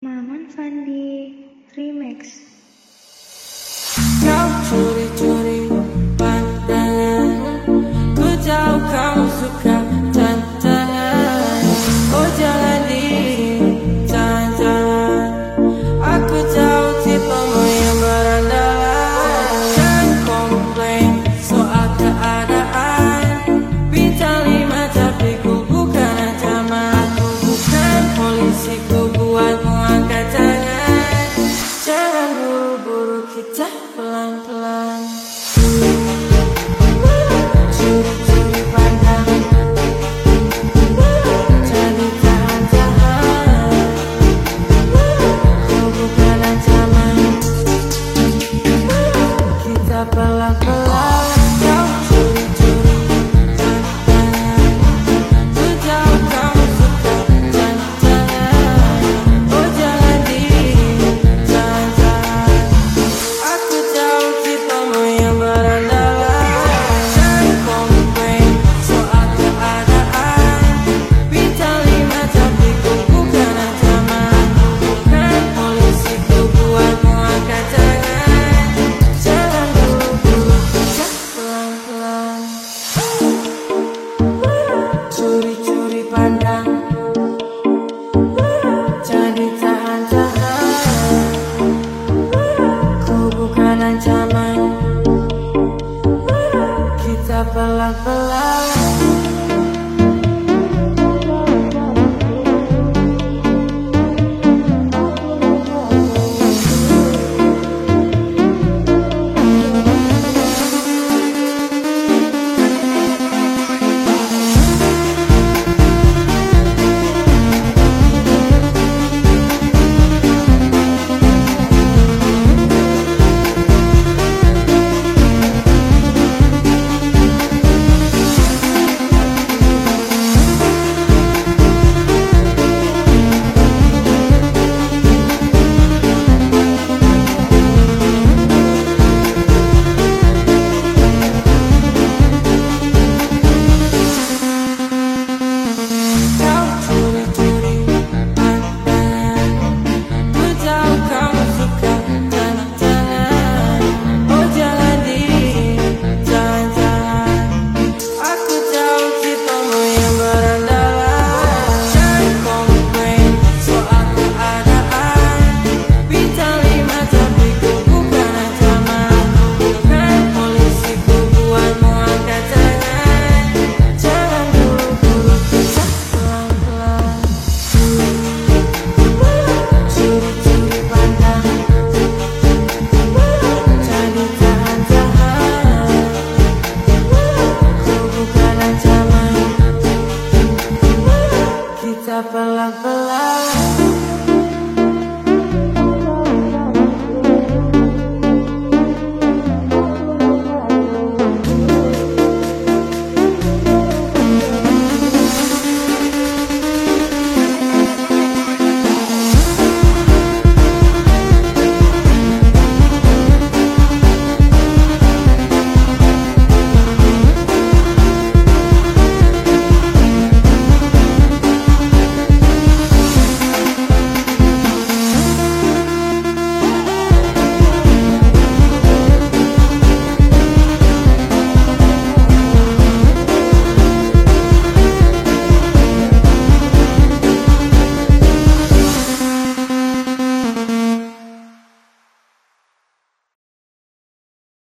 Maman Fandi Remix. Kau curi-curi pandangan, ku tahu kamu suka tantangan. Oh jangan ditahan-tahan, aku tahu tipemu yang berandalan. Jangan komplain soal keadaan, bintang 5 tapi ku bukan ancaman. Aku bukan polisi, ku buatmu angkat tangan. Jangan buru-buru, kita pelan-pelan. Curi-curi pandang, jadi tahan-tahan. Ku bukan ancaman, kita pelan-pelan. Kau curi-curi pandangan, ku tahu kamu suka tantangan. Oh jangan ditahan-tahan, aku tahu tipemu yang berandalan. Jangan komplain soal keadaan, bintang 5 tapi ku bukan ancaman. Bukan polisi, ku buatmu angkat tangan. Jangan buru-buru, kita pelan-pelan. Curi-curi pandang, jadi tahan-tahan. Ku bukan ancaman, kita pelan-pelan.